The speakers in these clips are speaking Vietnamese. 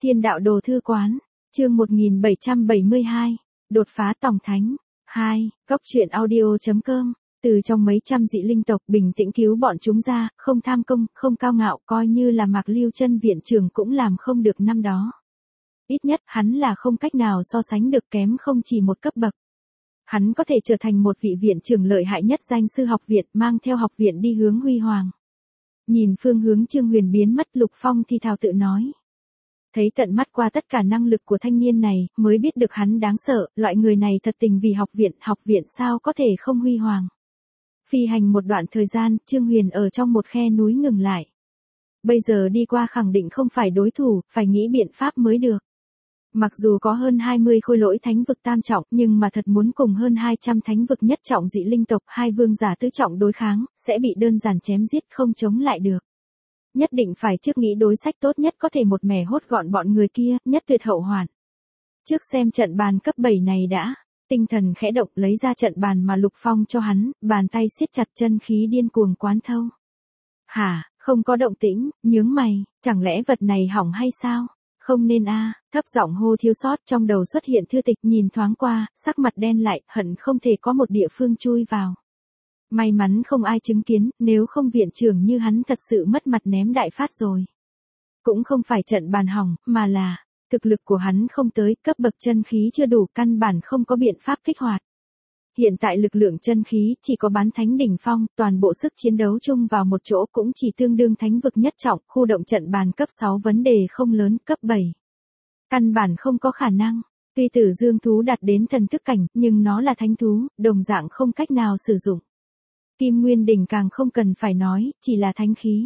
Thiên đạo đồ thư quán, chương 1772, đột phá tòng thánh. 2. Góc truyện audio.com. Từ trong mấy trăm dị linh tộc bình tĩnh cứu bọn chúng ra, không tham công, không cao ngạo, coi như là Mạc Lưu Chân viện trưởng cũng làm không được năm đó. Ít nhất hắn là không cách nào so sánh được, kém không chỉ một cấp bậc. Hắn có thể trở thành một vị viện trưởng lợi hại nhất danh sư học viện, mang theo học viện đi hướng huy hoàng. Nhìn phương hướng Trương Huyền biến mất, Lục Phong thì thào tự nói. Thấy tận mắt qua tất cả năng lực của thanh niên này, mới biết được hắn đáng sợ, loại người này thật tình vì học viện sao có thể không huy hoàng. Phi hành một đoạn thời gian, Trương Huyền ở trong một khe núi ngừng lại. Bây giờ đi qua khẳng định không phải đối thủ, phải nghĩ biện pháp mới được. Mặc dù có hơn 20 khôi lỗi thánh vực tam trọng, nhưng mà thật muốn cùng hơn 200 thánh vực nhất trọng dị linh tộc, hai vương giả tứ trọng đối kháng, sẽ bị đơn giản chém giết, không chống lại được. Nhất định phải trước nghĩ đối sách tốt nhất có thể một mẻ hốt gọn bọn người kia, nhất tuyệt hậu hoạn. Trước xem trận bàn cấp 7 này đã, tinh thần khẽ động lấy ra trận bàn mà Lục Phong cho hắn, bàn tay siết chặt, chân khí điên cuồng quán thâu. Hả, không có động tĩnh, nhướng mày, chẳng lẽ vật này hỏng hay sao? Không nên a, thấp giọng hô thiếu sót, trong đầu xuất hiện thư tịch, nhìn thoáng qua, sắc mặt đen lại, hận không thể có một địa phương chui vào. May mắn không ai chứng kiến, nếu không viện trưởng như hắn thật sự mất mặt ném đại phát rồi. Cũng không phải trận bàn hỏng, mà là, thực lực của hắn không tới, cấp bậc chân khí chưa đủ, căn bản không có biện pháp kích hoạt. Hiện tại lực lượng chân khí chỉ có bán thánh đỉnh phong, toàn bộ sức chiến đấu chung vào một chỗ cũng chỉ tương đương thánh vực nhất trọng, khu động trận bàn cấp 6 vấn đề không lớn, cấp 7. Căn bản không có khả năng. Tuy Tử Dương thú đạt đến thần thức cảnh, nhưng nó là thánh thú, đồng dạng không cách nào sử dụng. Kim Nguyên đỉnh càng không cần phải nói, chỉ là thánh khí.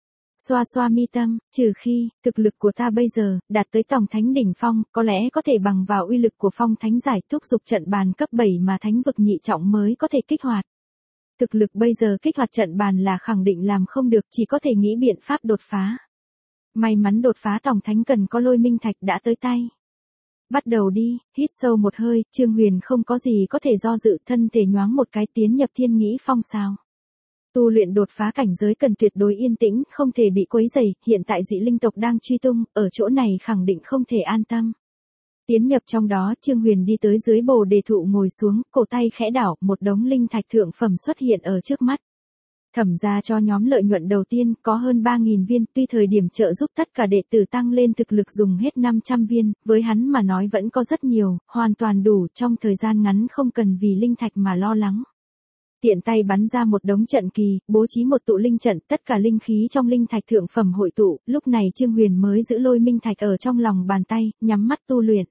Xoa xoa mi tâm, trừ khi, thực lực của ta bây giờ, đạt tới tòng thánh đỉnh phong, có lẽ có thể bằng vào uy lực của phong thánh giải thúc giục trận bàn cấp 7 mà thánh vực nhị trọng mới có thể kích hoạt. Thực lực bây giờ kích hoạt trận bàn là khẳng định làm không được, chỉ có thể nghĩ biện pháp đột phá. May mắn đột phá tòng thánh cần có lôi minh thạch đã tới tay. Bắt đầu đi, hít sâu một hơi, Trương Huyền không có gì có thể do dự, thân thể nhoáng một cái tiến nhập thiên nghĩ phong sao. Tu luyện đột phá cảnh giới cần tuyệt đối yên tĩnh, không thể bị quấy rầy, hiện tại dị linh tộc đang truy tung, ở chỗ này khẳng định không thể an tâm. Tiến nhập trong đó, Trương Huyền đi tới dưới bồ đề thụ ngồi xuống, cổ tay khẽ đảo, một đống linh thạch thượng phẩm xuất hiện ở trước mắt. Thẩm ra cho nhóm lợi nhuận đầu tiên, có hơn 3.000 viên, tuy thời điểm trợ giúp tất cả đệ tử tăng lên thực lực dùng hết 500 viên, với hắn mà nói vẫn có rất nhiều, hoàn toàn đủ, trong thời gian ngắn không cần vì linh thạch mà lo lắng. Tiện tay bắn ra một đống trận kỳ, bố trí một tụ linh trận, tất cả linh khí trong linh thạch thượng phẩm hội tụ, lúc này Trương Huyền mới giữ lôi minh thạch ở trong lòng bàn tay, nhắm mắt tu luyện.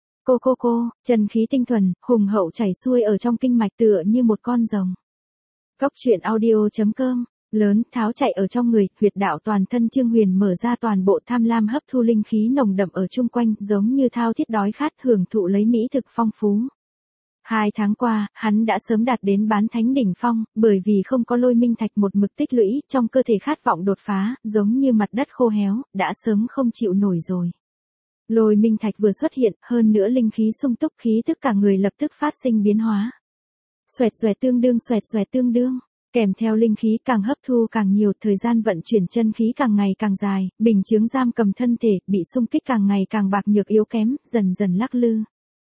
Cô, chân khí tinh thuần, hùng hậu chảy xuôi ở trong kinh mạch tựa như một con rồng. Góc truyện audio.com, lớn, tháo chạy ở trong người, huyệt đạo toàn thân Trương Huyền mở ra, toàn bộ tham lam hấp thu linh khí nồng đậm ở chung quanh, giống như thao thiết đói khát hưởng thụ lấy mỹ thực phong phú. 2 tháng qua, hắn đã sớm đạt đến bán thánh đỉnh phong, bởi vì không có lôi minh thạch một mực tích lũy, trong cơ thể khát vọng đột phá, giống như mặt đất khô héo, đã sớm không chịu nổi rồi. Lôi minh thạch vừa xuất hiện, hơn nữa linh khí sung túc, khí tức cả người lập tức phát sinh biến hóa. Xoẹt xoẹt tương đương, kèm theo linh khí càng hấp thu càng nhiều, thời gian vận chuyển chân khí càng ngày càng dài, bình chướng giam cầm thân thể, bị xung kích càng ngày càng bạc nhược yếu kém, dần dần lắc lư.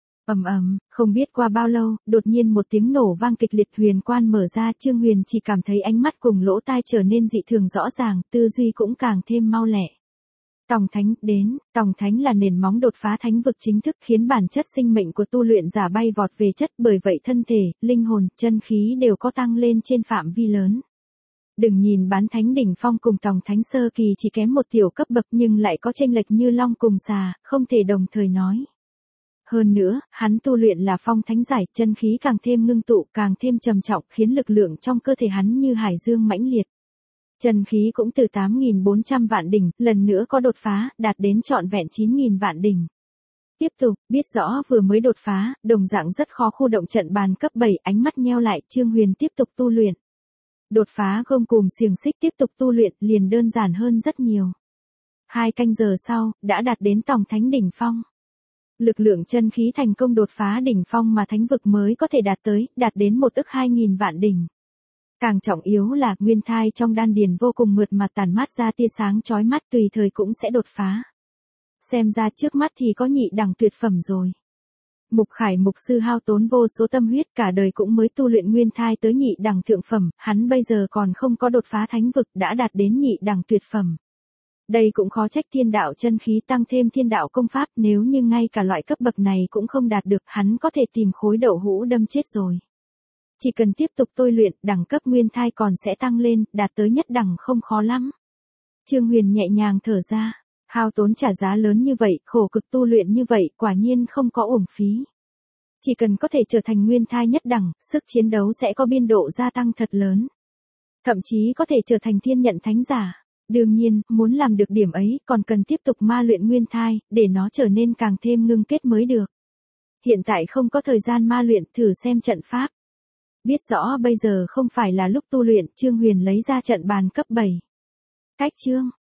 Không biết qua bao lâu, đột nhiên một tiếng nổ vang kịch liệt, huyền quan mở ra, Trương Huyền chỉ cảm thấy ánh mắt cùng lỗ tai trở nên dị thường rõ ràng, tư duy cũng càng thêm mau lẹ. Tòng thánh đến, tòng thánh là nền móng đột phá thánh vực chính thức, khiến bản chất sinh mệnh của tu luyện giả bay vọt về chất, bởi vậy thân thể, linh hồn, chân khí đều có tăng lên trên phạm vi lớn. Đừng nhìn bán thánh đỉnh phong cùng tòng thánh sơ kỳ chỉ kém một tiểu cấp bậc, nhưng lại có chênh lệch như long cùng xà, không thể đồng thời nói. Hơn nữa, hắn tu luyện là phong thánh giải, chân khí càng thêm ngưng tụ, càng thêm trầm trọng, khiến lực lượng trong cơ thể hắn như hải dương mãnh liệt. Chân khí cũng từ 8.400 vạn đỉnh, lần nữa có đột phá, đạt đến trọn vẹn 9.000 vạn đỉnh. Tiếp tục, biết rõ vừa mới đột phá, đồng dạng rất khó khu động trận bàn cấp 7, ánh mắt nheo lại, Trương Huyền tiếp tục tu luyện. Đột phá gông cùm xiềng xích, tiếp tục tu luyện, liền đơn giản hơn rất nhiều. 2 canh giờ sau, đã đạt đến tòng thánh đỉnh phong. Lực lượng chân khí thành công đột phá đỉnh phong mà thánh vực mới có thể đạt đến 1.200.000 vạn đỉnh. Càng trọng yếu là nguyên thai trong đan điền vô cùng mượt mà tản mát ra tia sáng chói mắt, tùy thời cũng sẽ đột phá. Xem ra trước mắt thì có nhị đẳng tuyệt phẩm rồi. Mục Khải mục sư hao tốn vô số tâm huyết cả đời cũng mới tu luyện nguyên thai tới nhị đẳng thượng phẩm, hắn bây giờ còn không có đột phá thánh vực đã đạt đến nhị đẳng tuyệt phẩm. Đây cũng khó trách thiên đạo chân khí tăng thêm thiên đạo công pháp, nếu như ngay cả loại cấp bậc này cũng không đạt được, hắn có thể tìm khối đậu hũ đâm chết rồi. Chỉ cần tiếp tục tôi luyện, đẳng cấp nguyên thai còn sẽ tăng lên, đạt tới nhất đẳng không khó lắm. Trương Huyền nhẹ nhàng thở ra, hao tốn trả giá lớn như vậy, khổ cực tu luyện như vậy, quả nhiên không có uổng phí. Chỉ cần có thể trở thành nguyên thai nhất đẳng, sức chiến đấu sẽ có biên độ gia tăng thật lớn. Thậm chí có thể trở thành thiên nhận thánh giả. Đương nhiên, muốn làm được điểm ấy, còn cần tiếp tục ma luyện nguyên thai, để nó trở nên càng thêm ngưng kết mới được. Hiện tại không có thời gian ma luyện, thử xem trận pháp. Biết rõ bây giờ không phải là lúc tu luyện, Trương Huyền lấy ra trận bàn cấp 7. Cách chương